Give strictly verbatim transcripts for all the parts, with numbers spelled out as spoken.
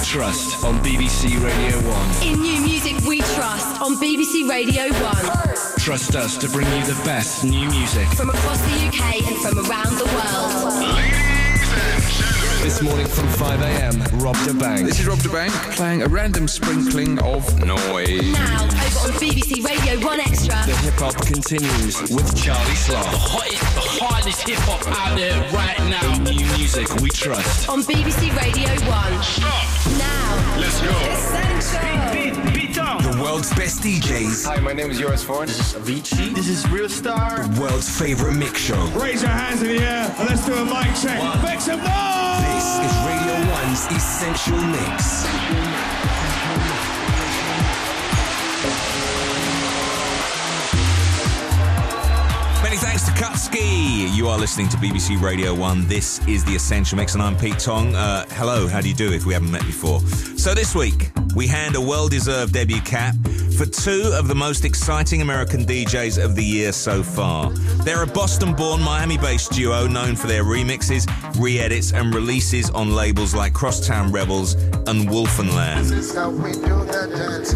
trust on B B C Radio one. In new music we trust on B B C Radio one. Trust us to bring you the best new music from across the U K and from around the world. Ladies and gentlemen. This morning from five a.m, Rob da Bank. This is Rob da Bank playing a random sprinkling of noise. Now, over on B B C Radio one Extra. The hip-hop continues with Charlie Sloth. The hottest, the hardest hip-hop out there right now. The new music we trust. On B B C Radio one. Stop. Now. Let's go. Essential. Beat, beat, beat on. The world's best D Js. Hi, my name is Joris Voorn. This is Avicii. This is Real Star. The world's favorite mix show. Raise your hands in the air and let's do a mic check. One. Make some noise! This is Radio one's Essential Mix. Many thanks to Kutski. You are listening to B B C Radio one. This is the Essential Mix, and I'm Pete Tong. Uh, hello, how do you do if we haven't met before? So this week, we hand a well-deserved debut cap for two of the most exciting American D Js of the year so far. They're a Boston-born, Miami-based duo known for their remixes, re-edits, and releases on labels like Crosstown Rebels and Wolfenland. This is how we do the dance,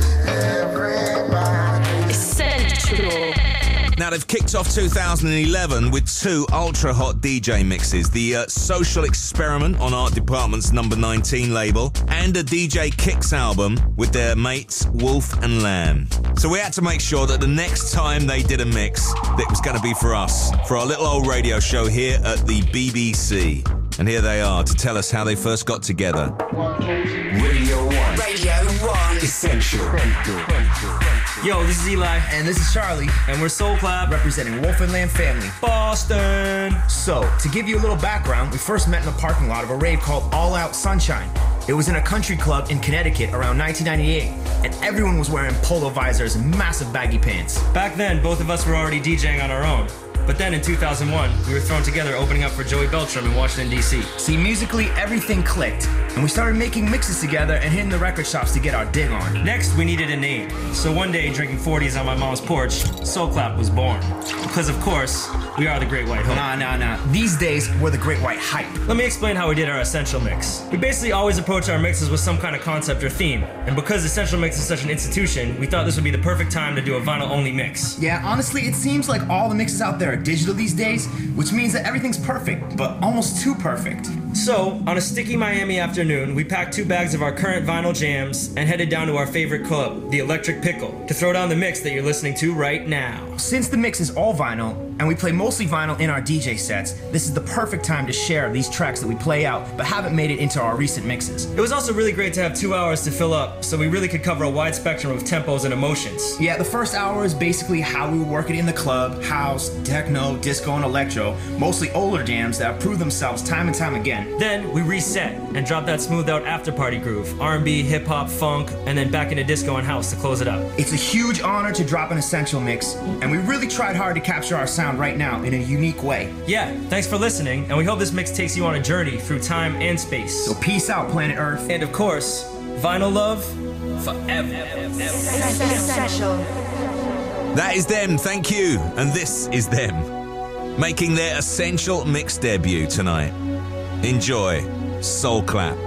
everybody. Essential. Now, they've kicked off two thousand eleven with two ultra-hot D J mixes, the uh, Social Experiment on Art Department's number nineteen label, and a D J Kicks album with their mates Wolf and Lamb. So we had to make sure that the next time they did a mix, that it was going to be for us, for our little old radio show here at the B B C. And here they are to tell us how they first got together. Radio one. Radio one. Essential. Yo, this is Eli. And this is Charlie. And we're Soul Clap, representing Wolf and Lamb Family. Boston! So, to give you a little background, we first met in the parking lot of a rave called All Out Sunshine. It was in a country club in Connecticut around nineteen ninety-eight, and everyone was wearing polo visors and massive baggy pants. Back then, both of us were already DJing on our own. But then in two thousand one, we were thrown together opening up for Joey Beltram in Washington, D C. See, musically, everything clicked, and we started making mixes together and hitting the record shops to get our dig on. Next, we needed a name. So one day, drinking forties on my mom's porch, Soul Clap was born. Because, of course, we are the Great White Hope. Nah, nah, nah. These days, we're the Great White Hype. Let me explain how we did our Essential Mix. We basically always approach our mixes with some kind of concept or theme. And because Essential Mix is such an institution, we thought this would be the perfect time to do a vinyl-only mix. Yeah, honestly, it seems like all the mixes out there are digital these days, which means that everything's perfect, but almost too perfect. So, on a sticky Miami afternoon, we packed two bags of our current vinyl jams and headed down to our favorite club, the Electric Pickle, to throw down the mix that you're listening to right now. Since the mix is all vinyl, and we play mostly vinyl in our D J sets, this is the perfect time to share these tracks that we play out but haven't made it into our recent mixes. It was also really great to have two hours to fill up, so we really could cover a wide spectrum of tempos and emotions. Yeah, the first hour is basically how we work it in the club, house, techno, disco, and electro, mostly older jams that prove themselves time and time again. Then we reset and drop that smoothed out after-party groove, R and B, hip-hop, funk, and then back into disco and house to close it up. It's a huge honor to drop an Essential Mix, and we really tried hard to capture our sound right now in a unique way. Yeah, thanks for listening, and we hope this mix takes you on a journey through time and space. So peace out, planet Earth. And of course, vinyl love forever. Essential. That is them, thank you. And this is them, making their Essential Mix debut tonight. Enjoy Soul Clap.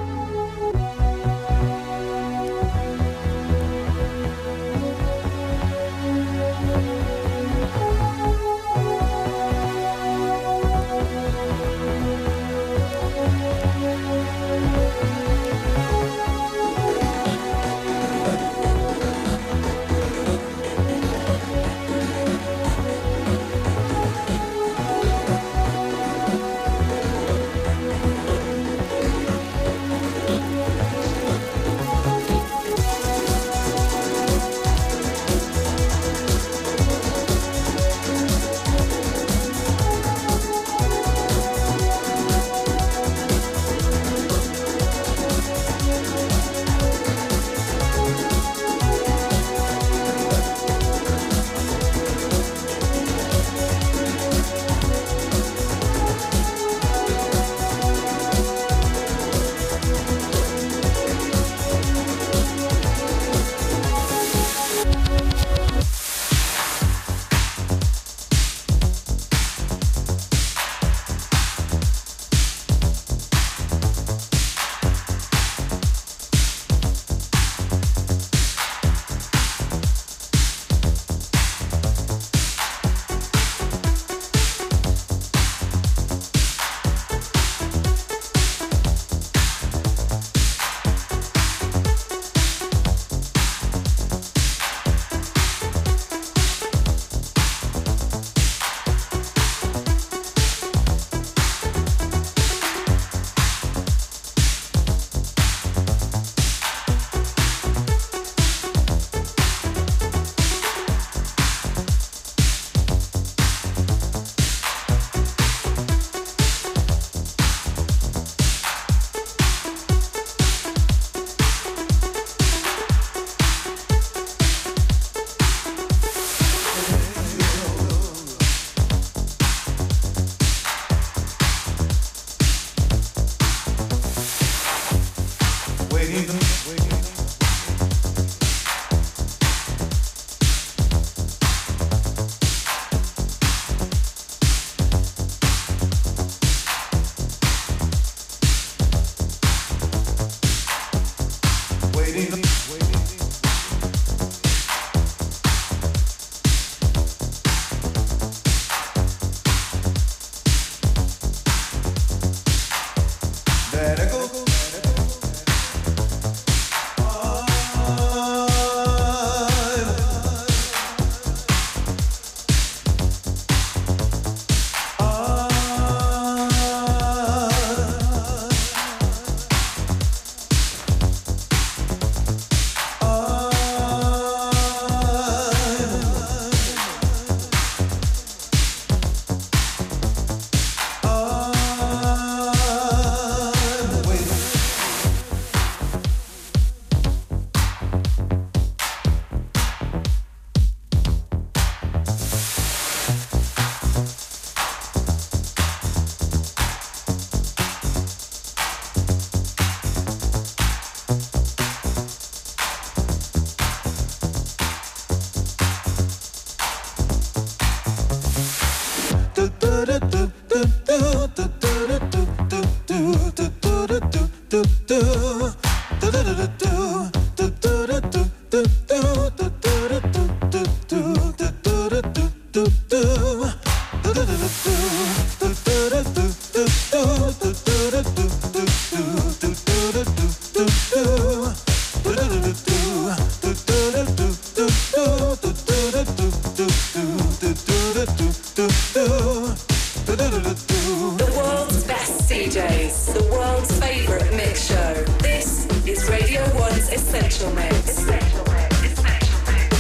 The world's best D Js, the world's favourite mix show. This is Radio One's Essential Mix. Essential Mix. Essential Mix.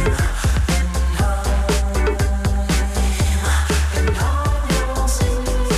Sing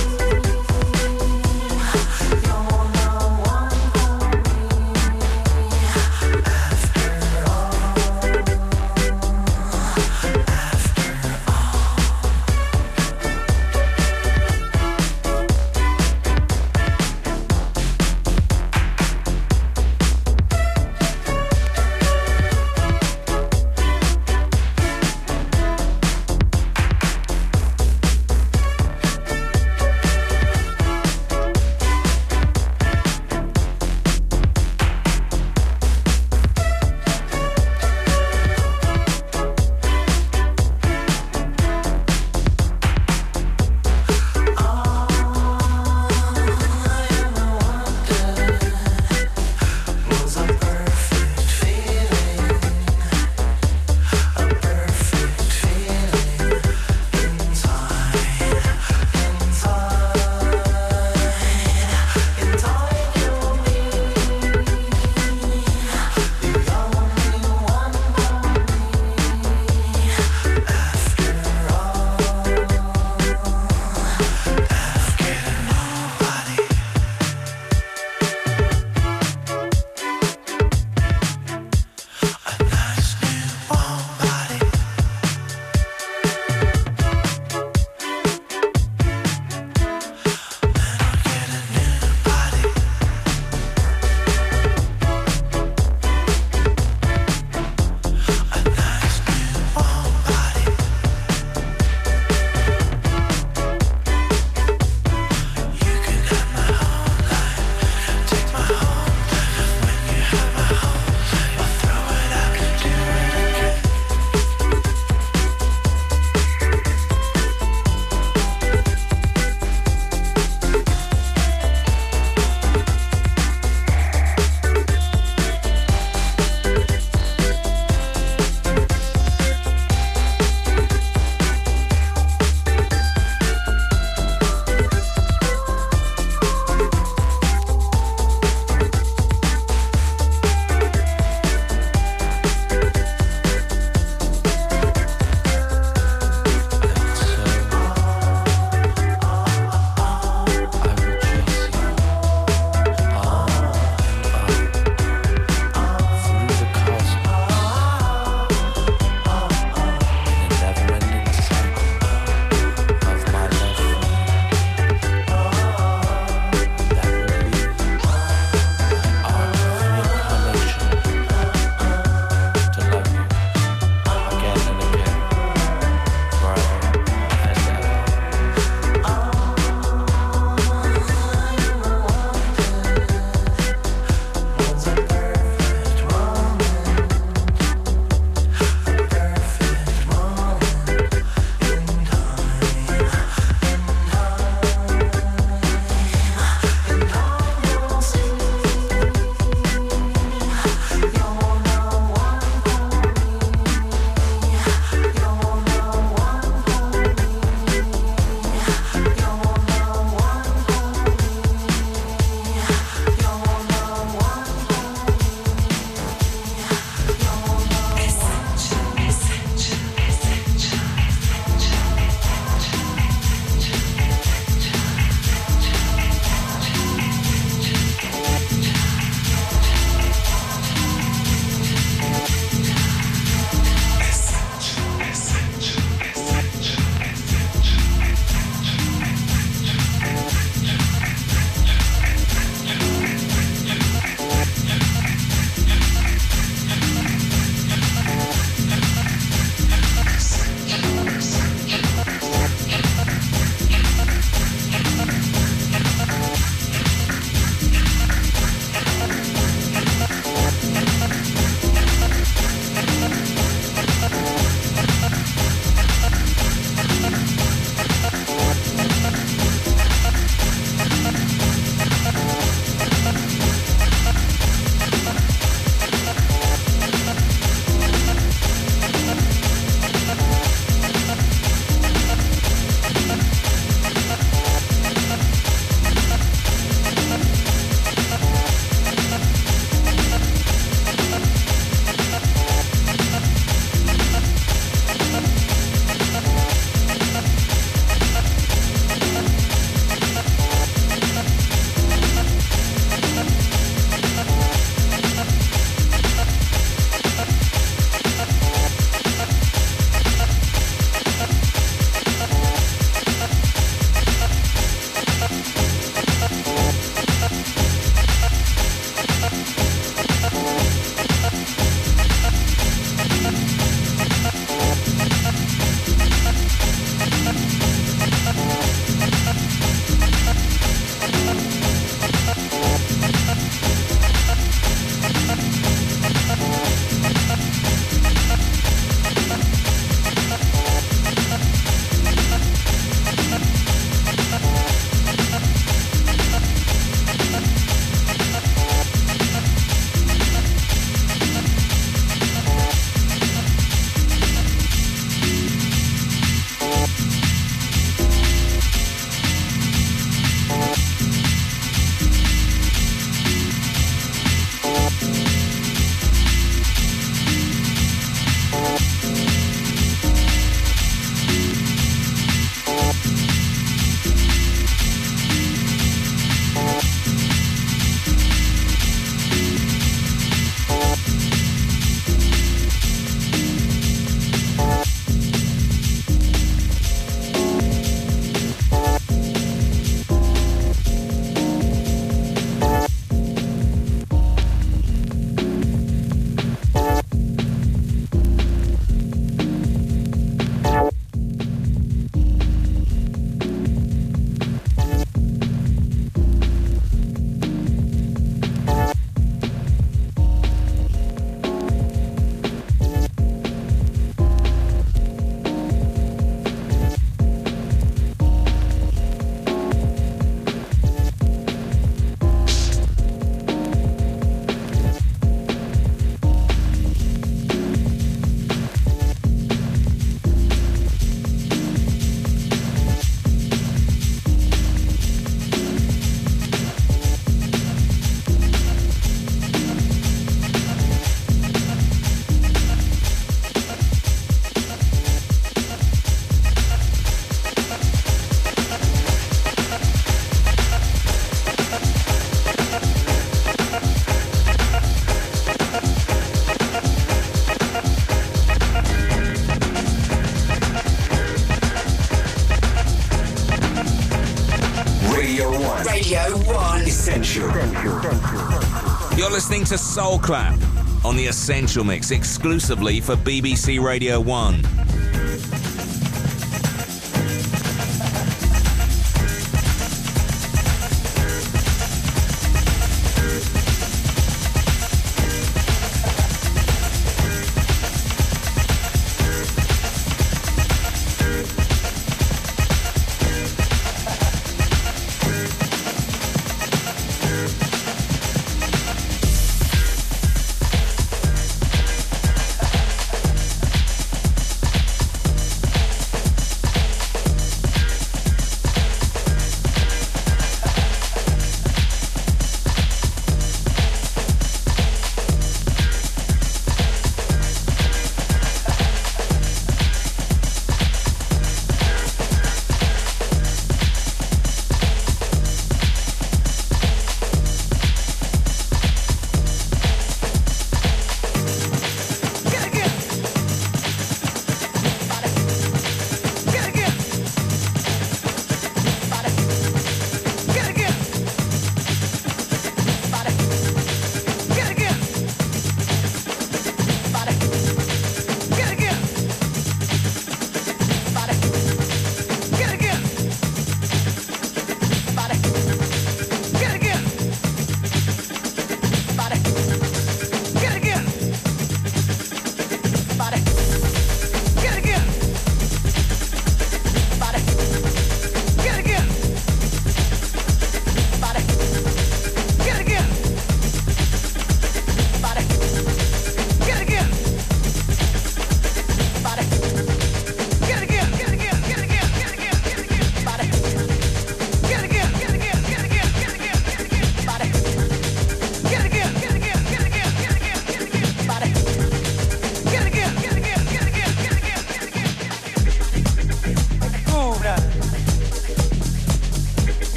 Radio one. Radio one. Essential. You're listening to Soul Clap on the Essential Mix, exclusively for B B C Radio one.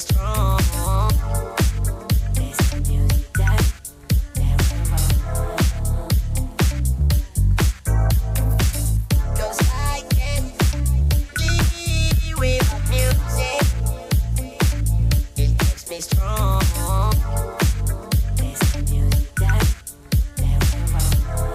strong. It's the music that, that will roll. 'Cause I can't be without music. It makes me strong. It's the music that, that will roll.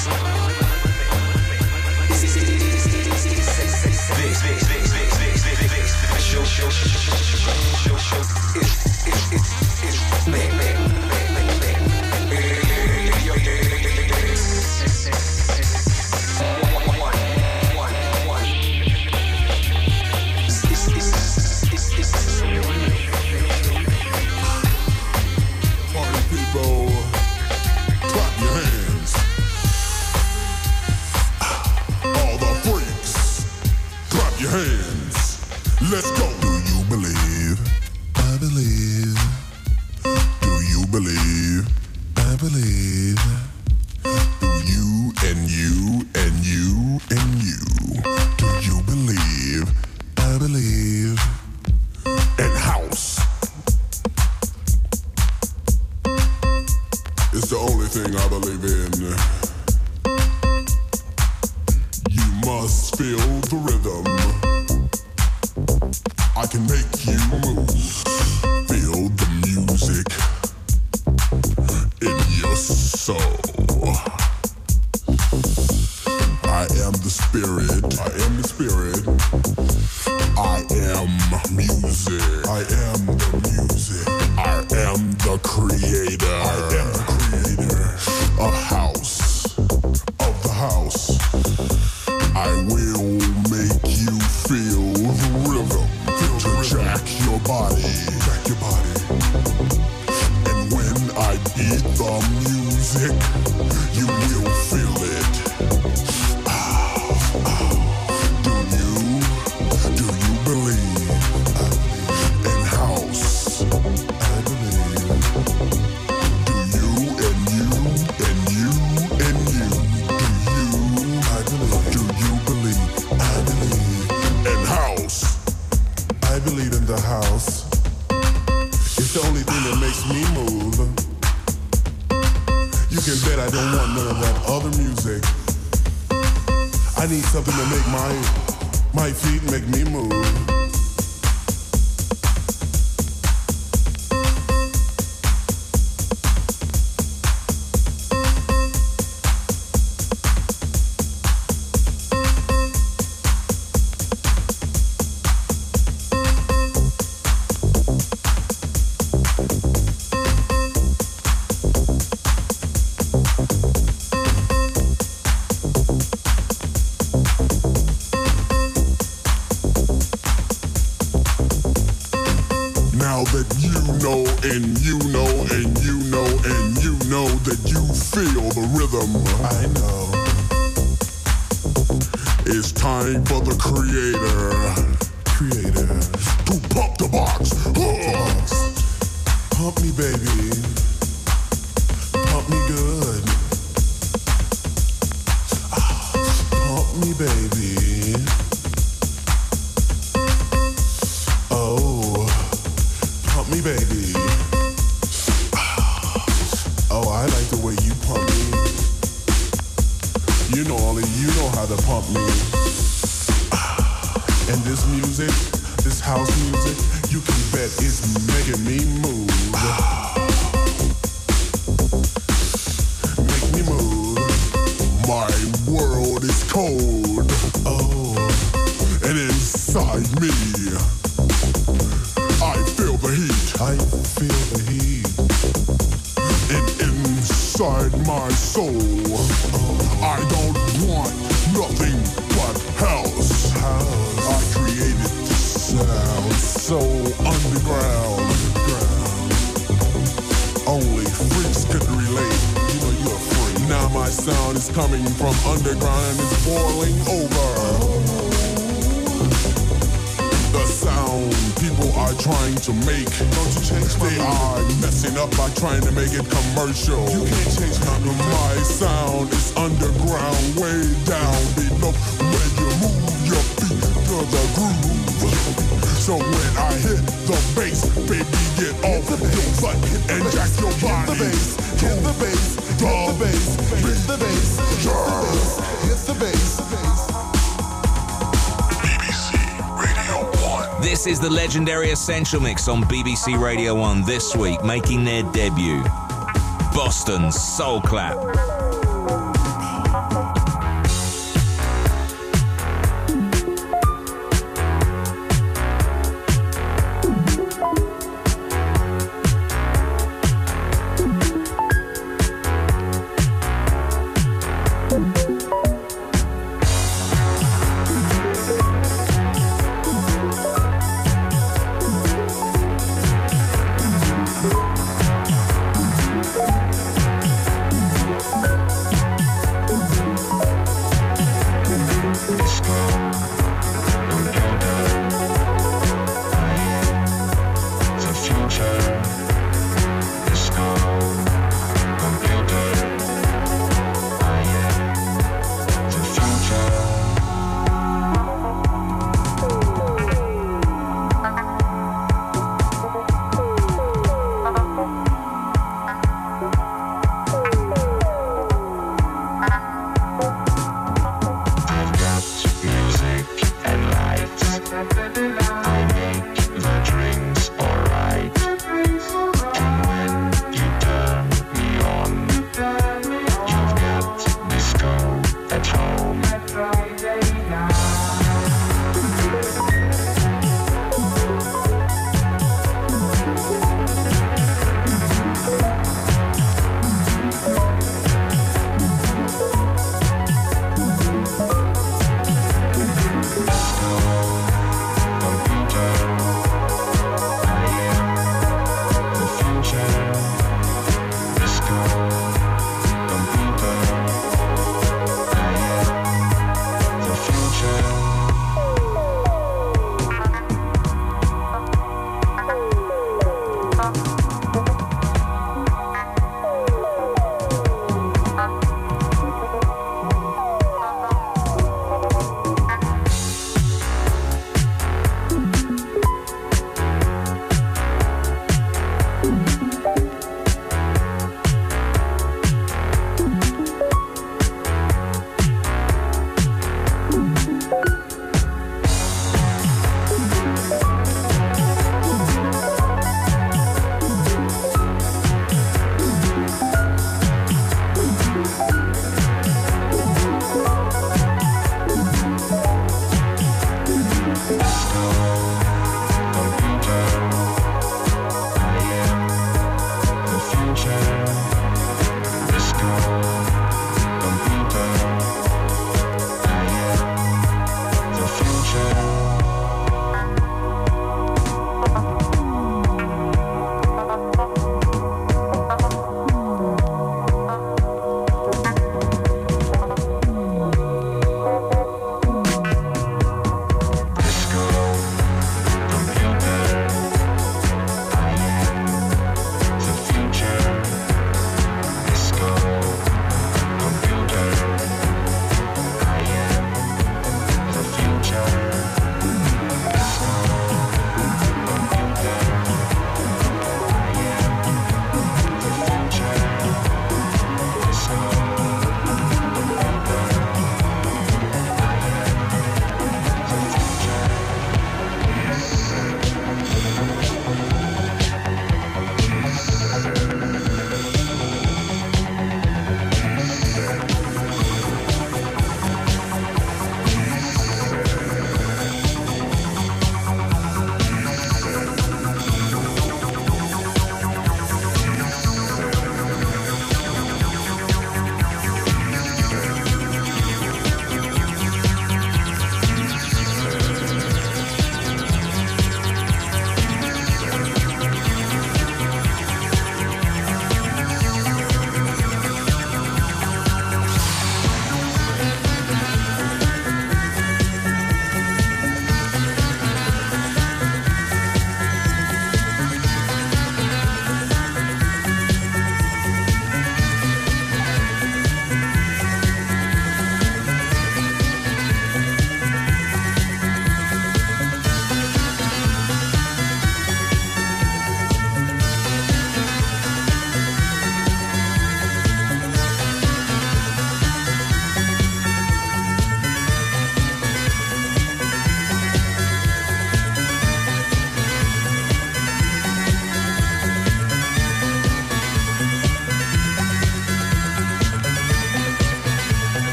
This is the legendary Essential Mix on B B C Radio one this week, making their debut. Boston's Soul Clap.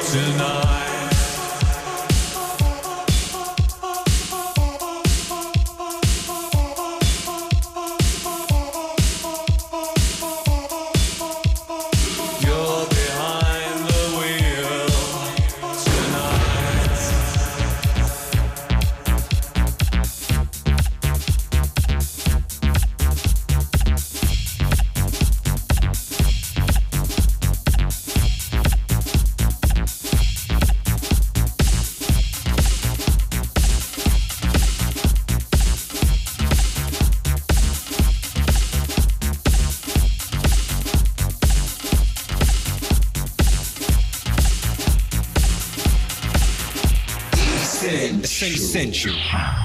Essential.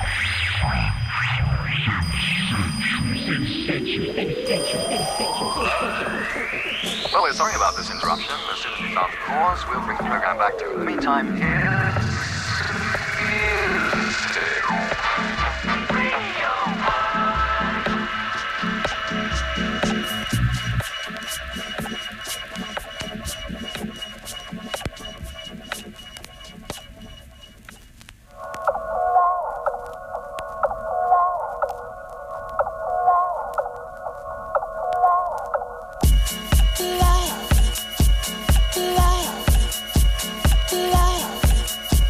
Well, we're sorry about this interruption. As soon as we found the cause, we'll bring the program back to you. In the meantime, here's... Love, love, love.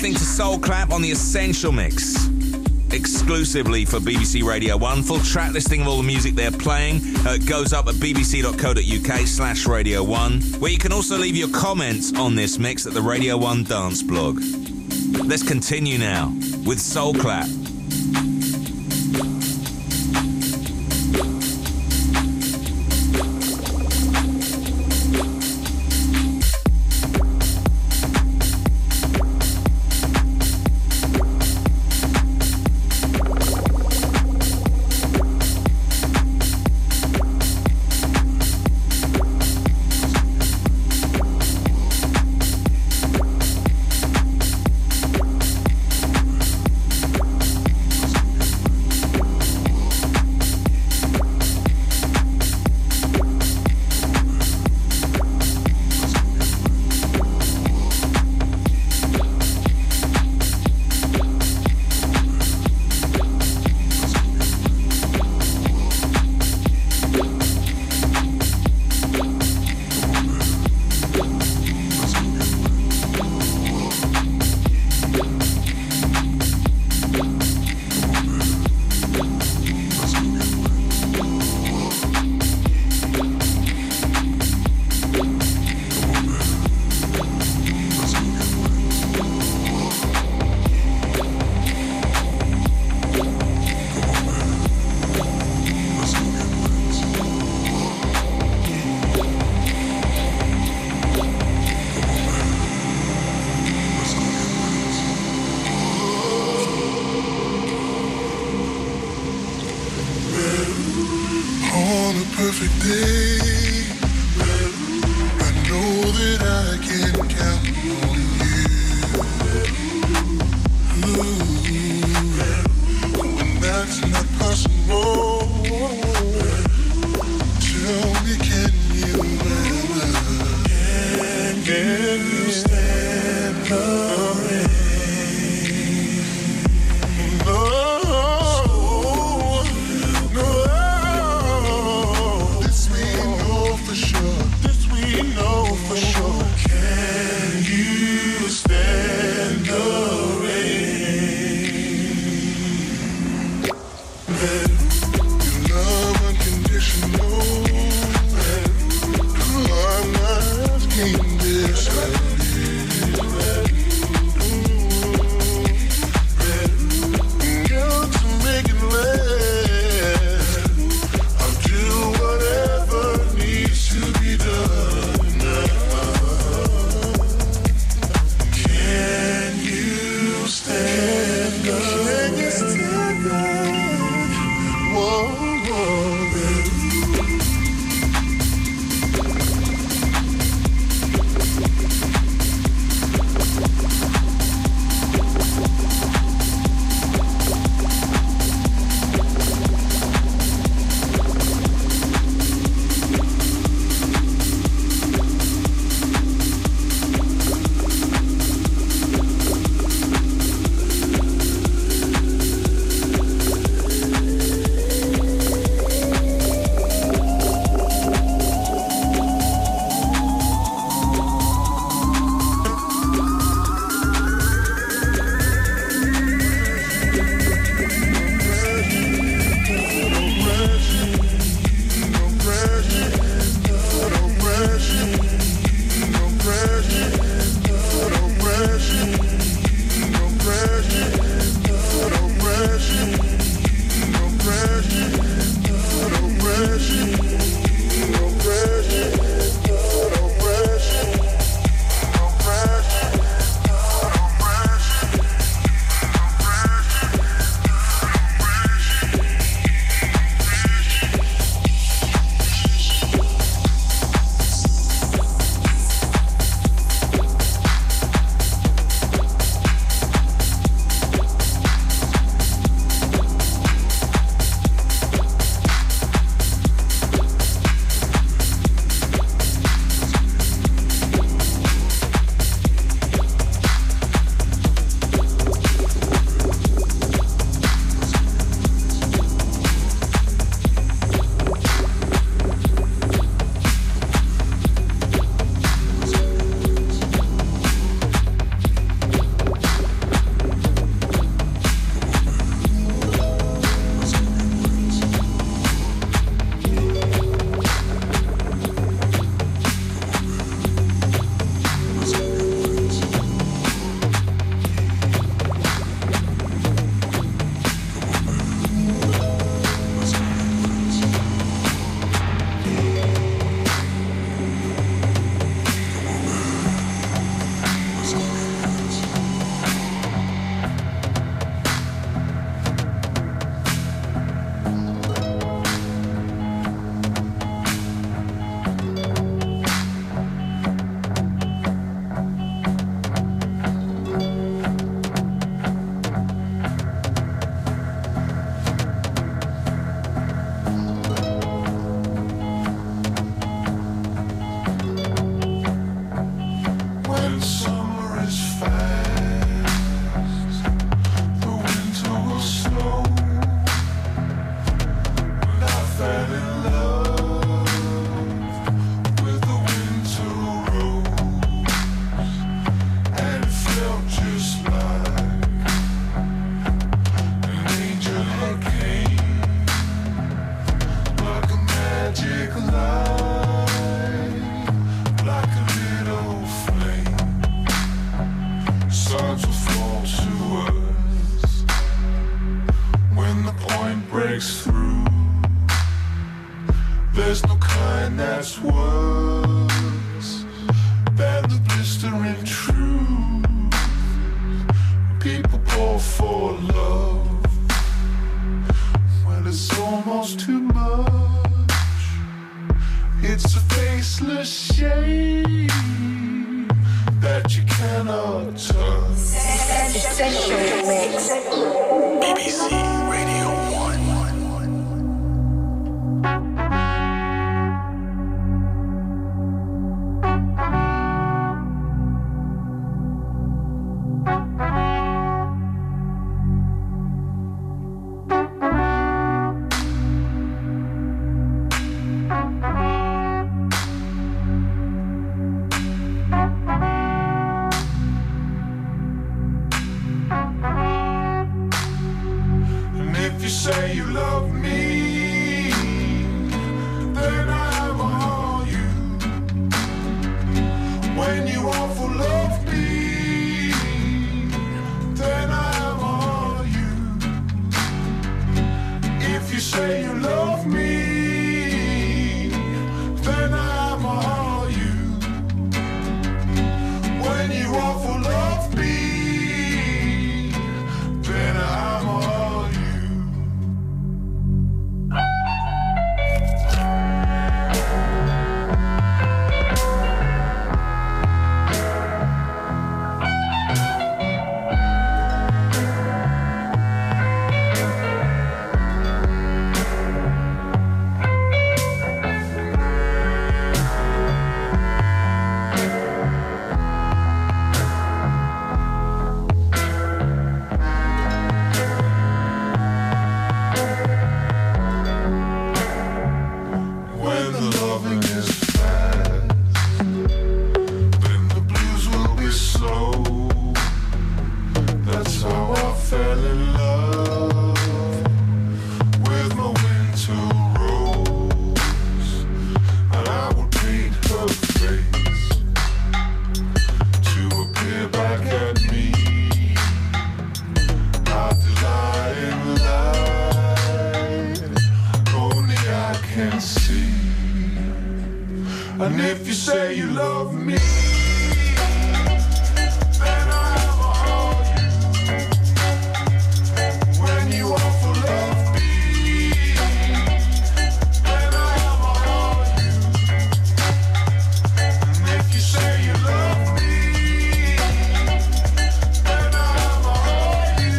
listening to Soul Clap on the Essential Mix, exclusively for B B C Radio one. Full track listing of all the music they're playing uh, goes up at bbc.co.uk slash Radio one, where you can also leave your comments on this mix at the Radio one Dance blog. Let's continue now with Soul Clap. This means breaks through. There's no kind that's worse than the blistering truth. People pour for love when it's almost too much. It's a faceless shame that you cannot touch. Essential Mix. B B C Radio one. Say you love me, then I'm all you. When you awful love me, then I'm all you. If you say you love me, then I'm all you. When you awful love me, then I'm all you. And if you say you love me, then I'm all you. When you awful love me, then I'm all you. And if you say you love me, then I'm all you.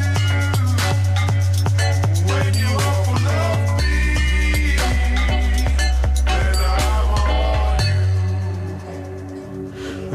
When you awful love me, then I'm all you.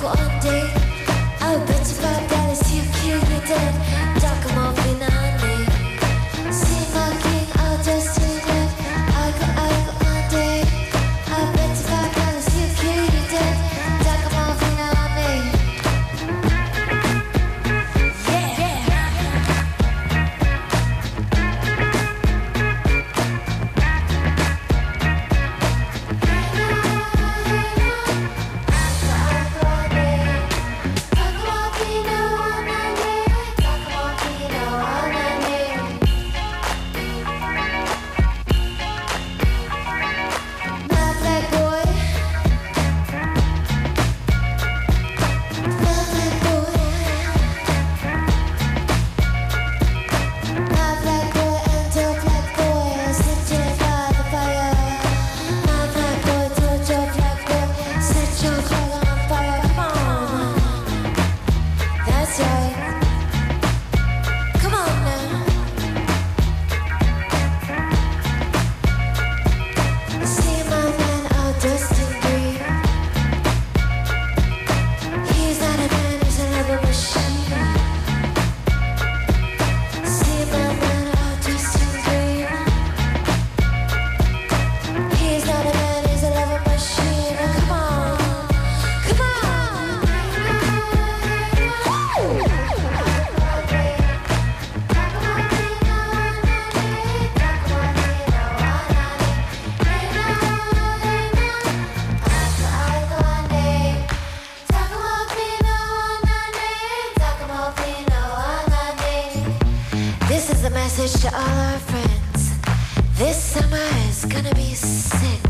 message to all our friends. This summer is gonna be sick.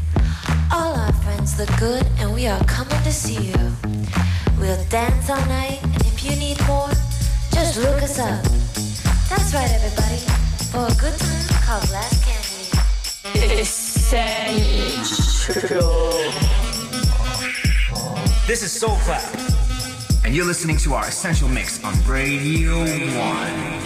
All our friends look good and we are coming to see you. We'll dance all night, and if you need more, just look us up. That's right, everybody. For a good time, call Glass Candy. This is Soul Clap, and you're listening to our Essential Mix on Radio One.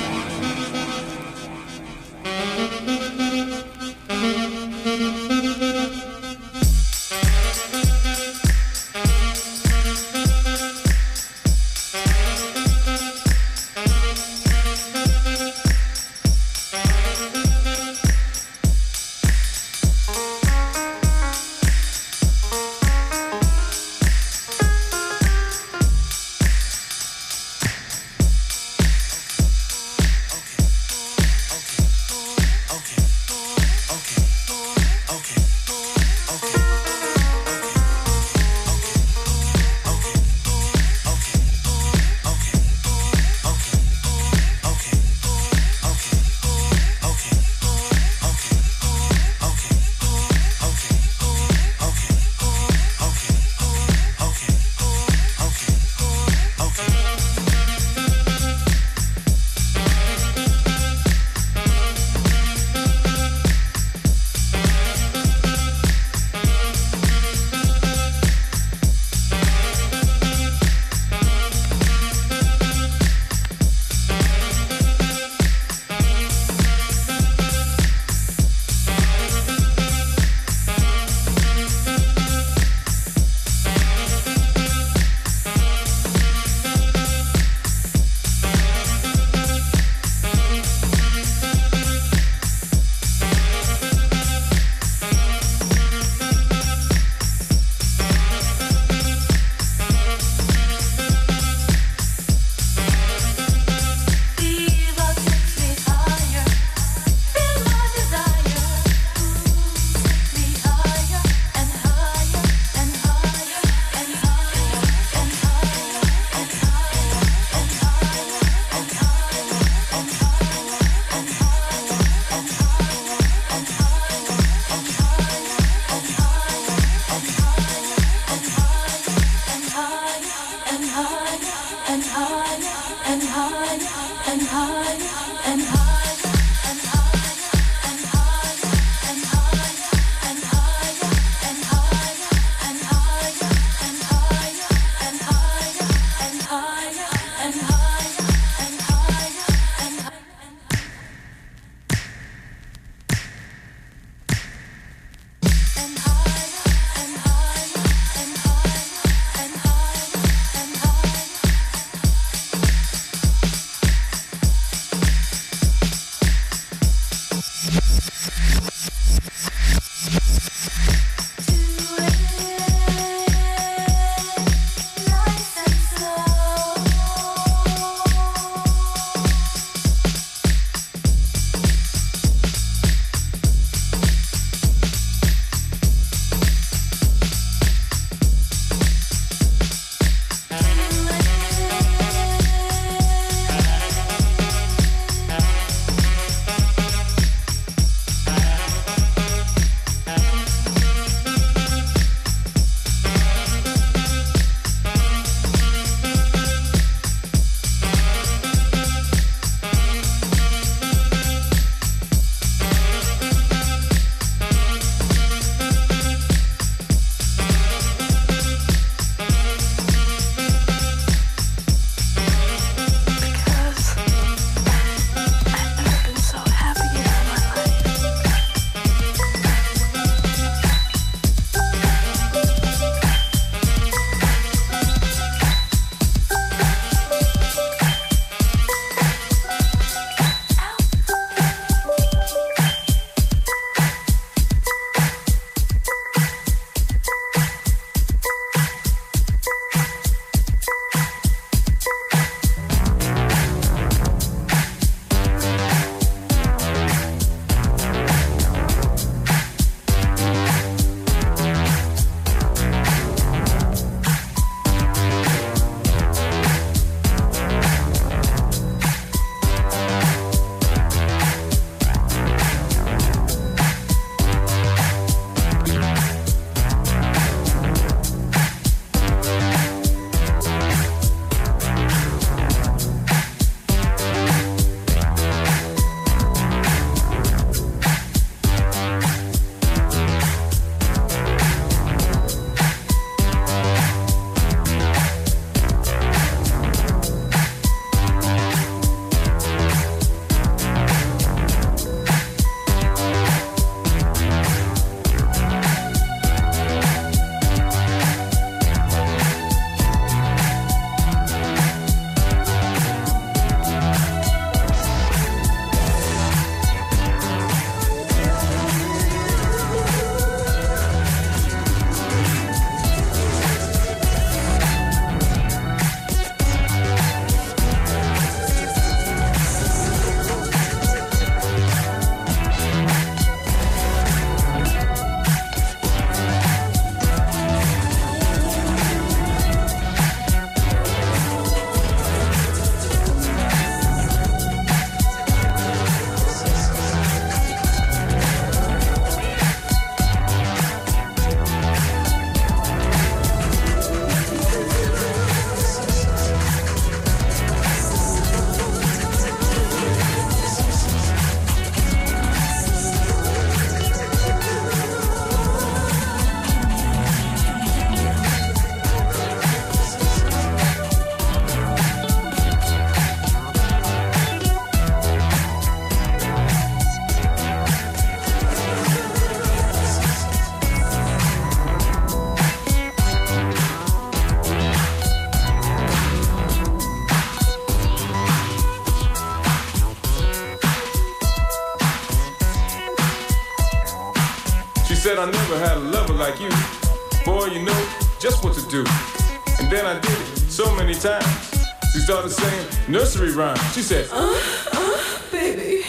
said I never had a lover like you. Boy, you know just what to do. And then I did it so many times. She started saying nursery rhymes. She said, uh, uh, baby.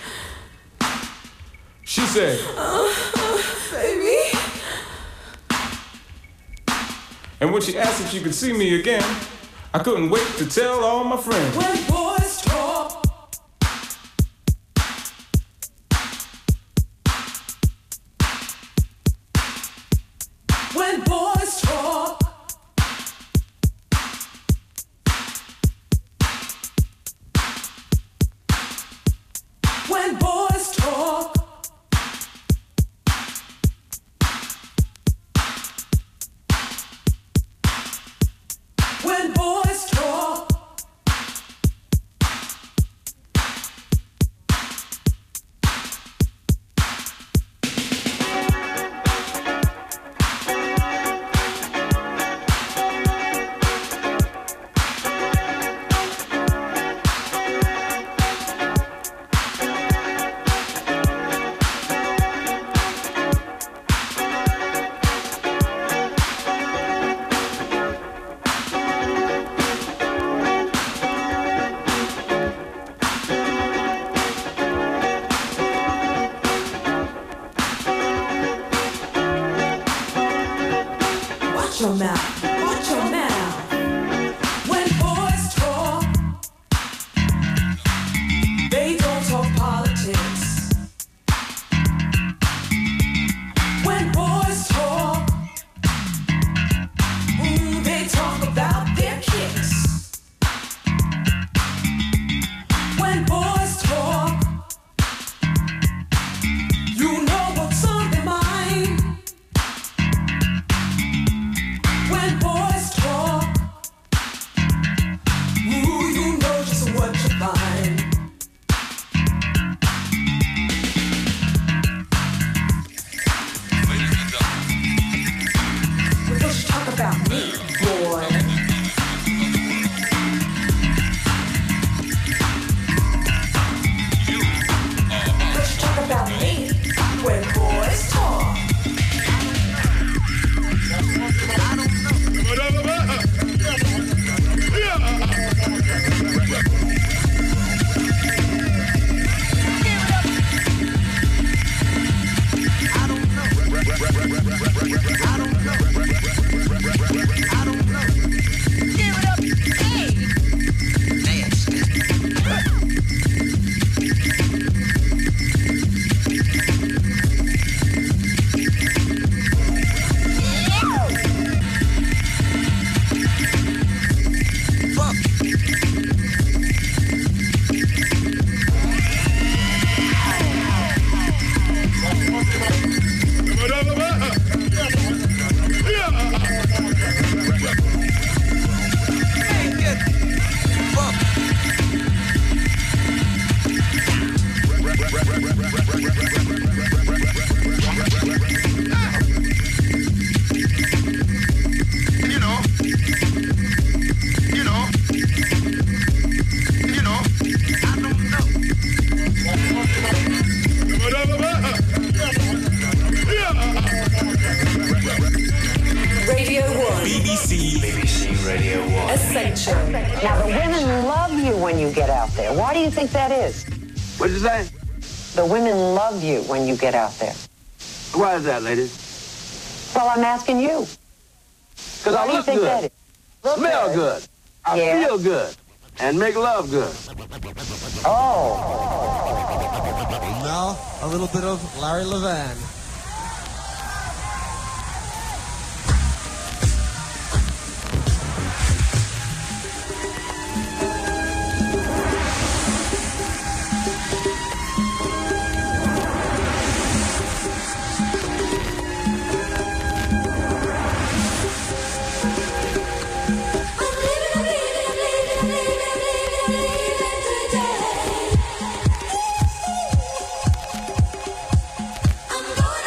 She said, uh, uh, baby. And when she asked if she could see me again, I couldn't wait to tell all my friends. When boys talk. When boys talk. When boys talk. When boys talk. Watch your mouth, watch your mouth. When boys talk, they don't talk politics. When boys talk, ooh, they talk about their kicks. When boys talk, you know what's on their mind. When boys talk, ooh, you know just what you find. Well, don't you talk about me, boy. Don't you talk about me when boys talk. Radio one. B B C. B B C Radio one. Essential. Now, the women love you when you get out there. Why do you think that is? What did you say? The women love you when you get out there. Why is that, ladies? Well, I'm asking you. Because I Why do you look think good, that is? Look smell good. good, I Yeah. feel good, and make love good. Oh. And now, a little bit of Larry Levan. I'm going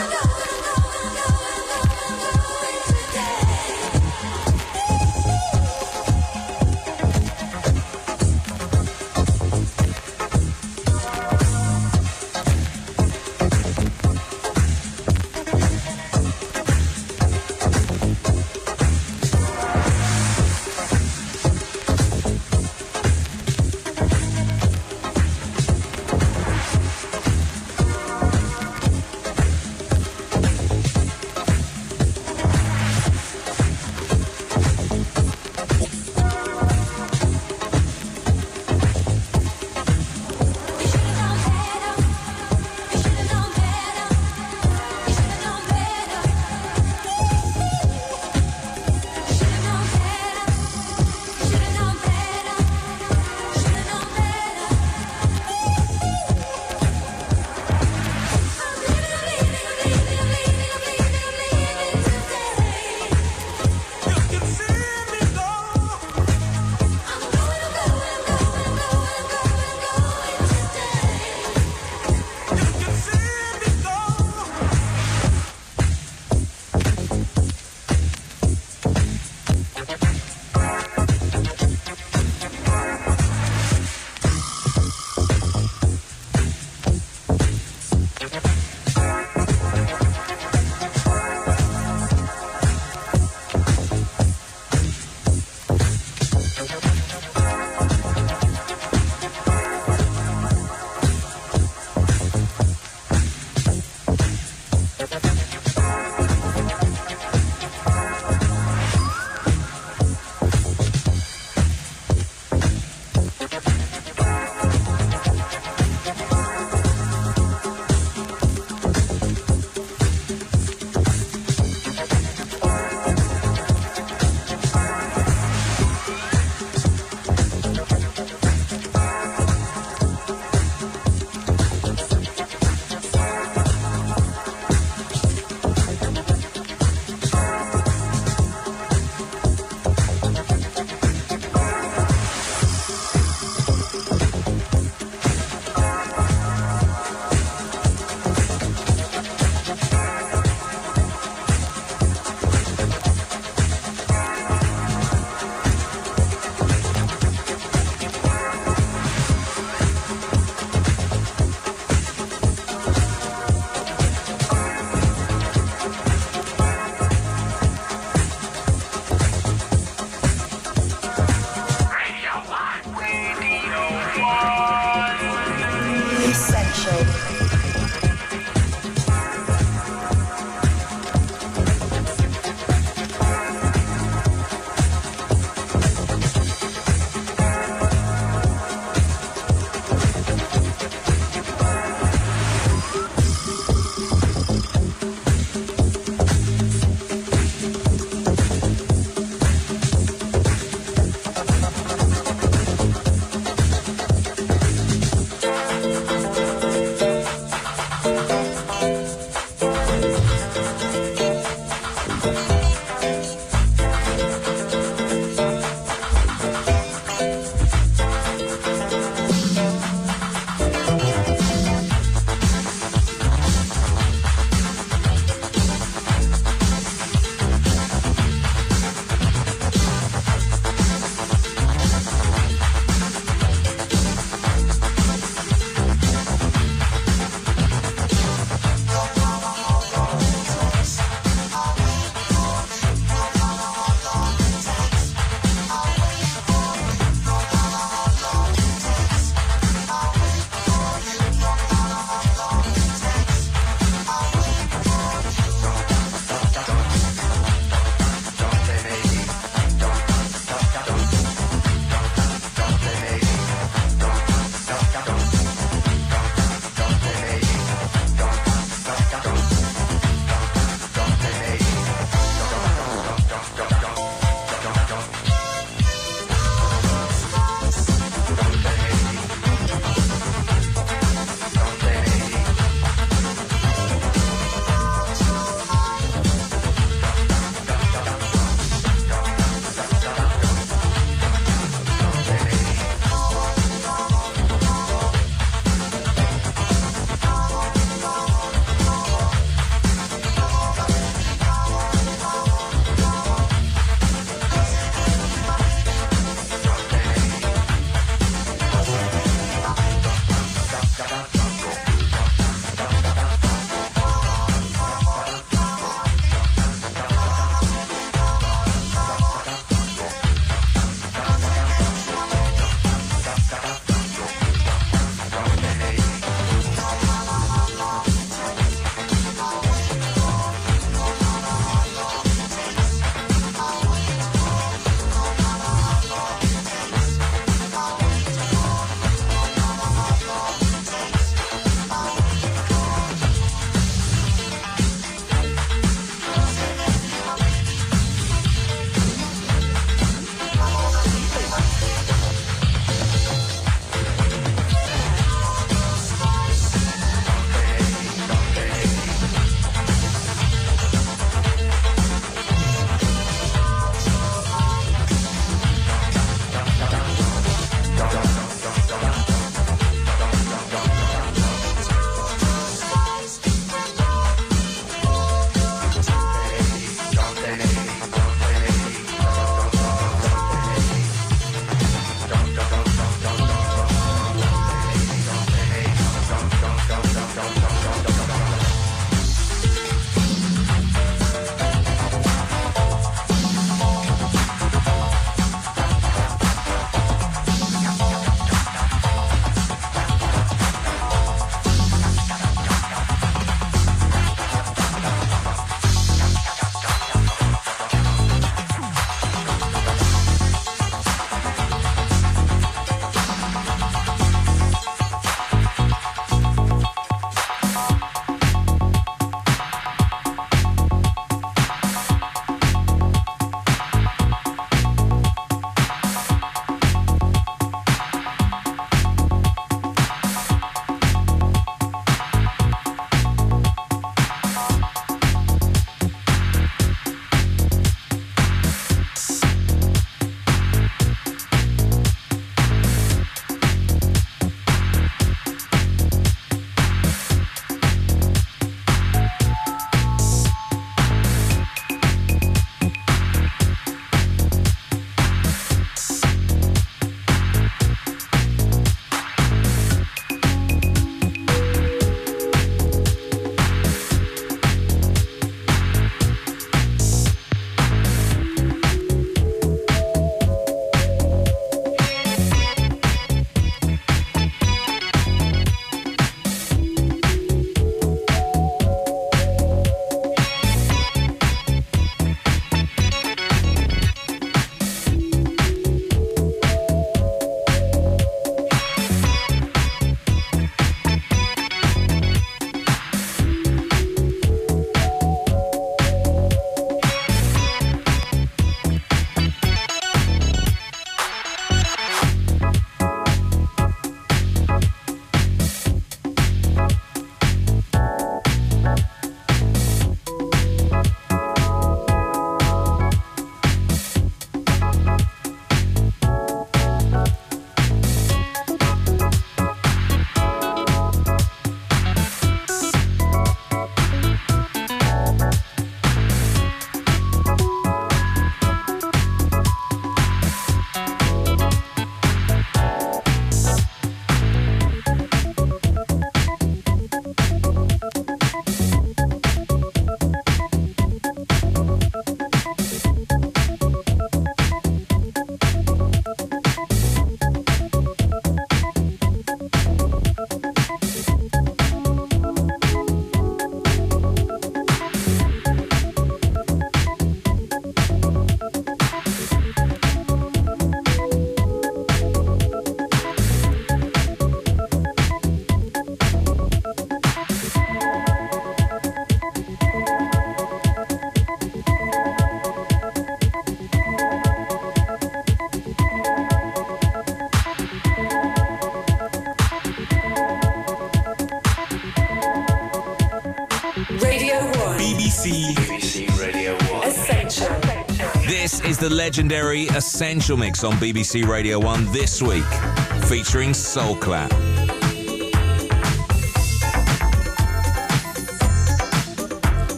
is the legendary Essential Mix on B B C Radio one this week, featuring Soul Clap.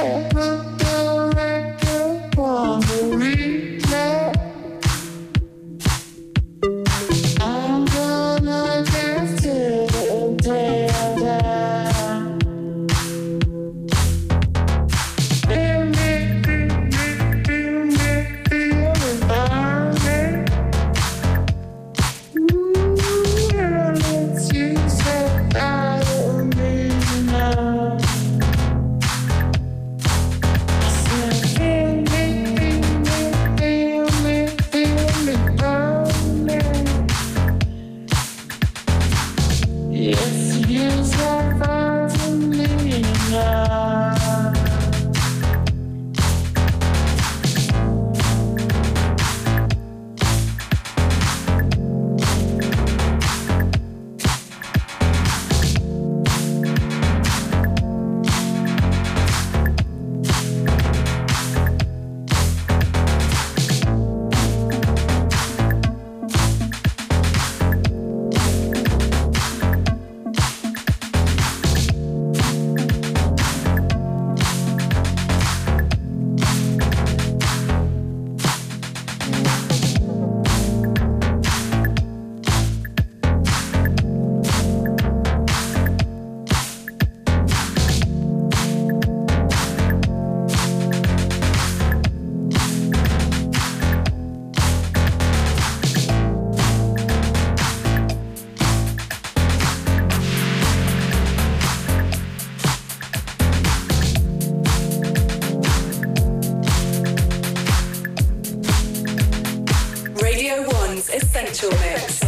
Essential Mix.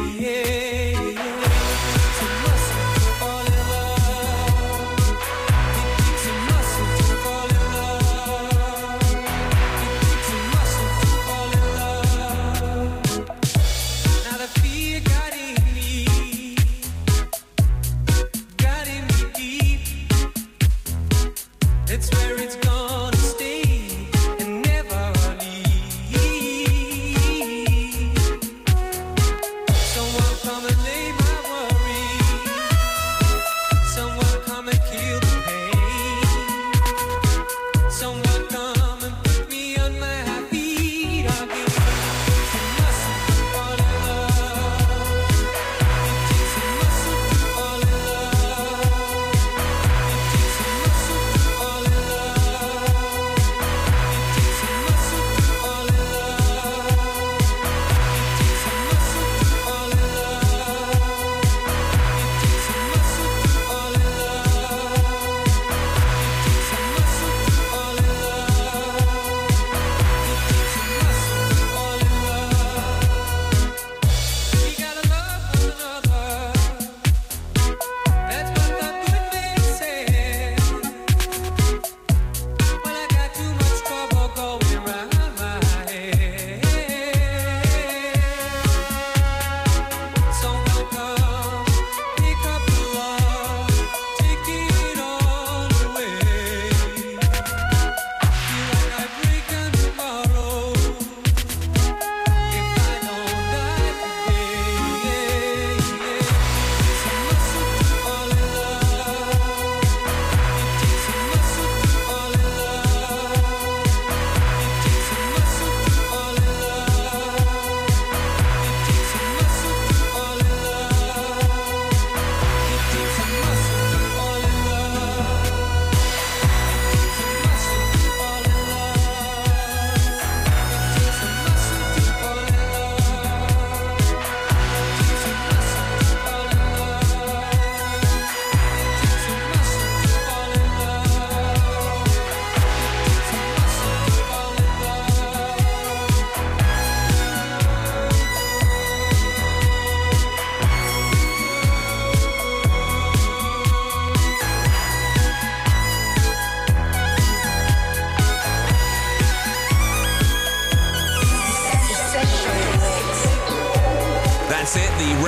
Fall in love.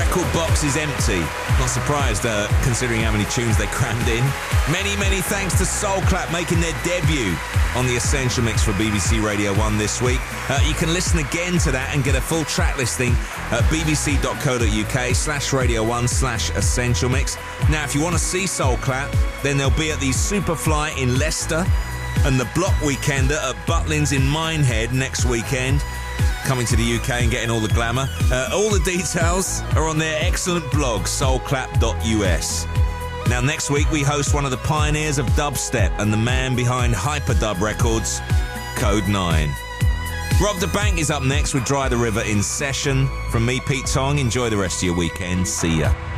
record box is empty. Not surprised, uh, considering how many tunes they crammed in. Many, many thanks to Soul Clap making their debut on the Essential Mix for B B C Radio one this week. Uh, you can listen again to that and get a full track listing at bbc.co.uk slash radio one slash essential mix. Now, if you want to see Soul Clap, then they'll be at the Superfly in Leicester and the Block Weekender at Butlins in Minehead next weekend. Coming to the U K and getting all the glamour. Uh, all the details are on their excellent blog, soul clap dot u s. Now, next week we host one of the pioneers of dubstep and the man behind Hyperdub Records, Code nine. Rob the Bank is up next with Dry the River in Session. From me, Pete Tong, enjoy the rest of your weekend. See ya.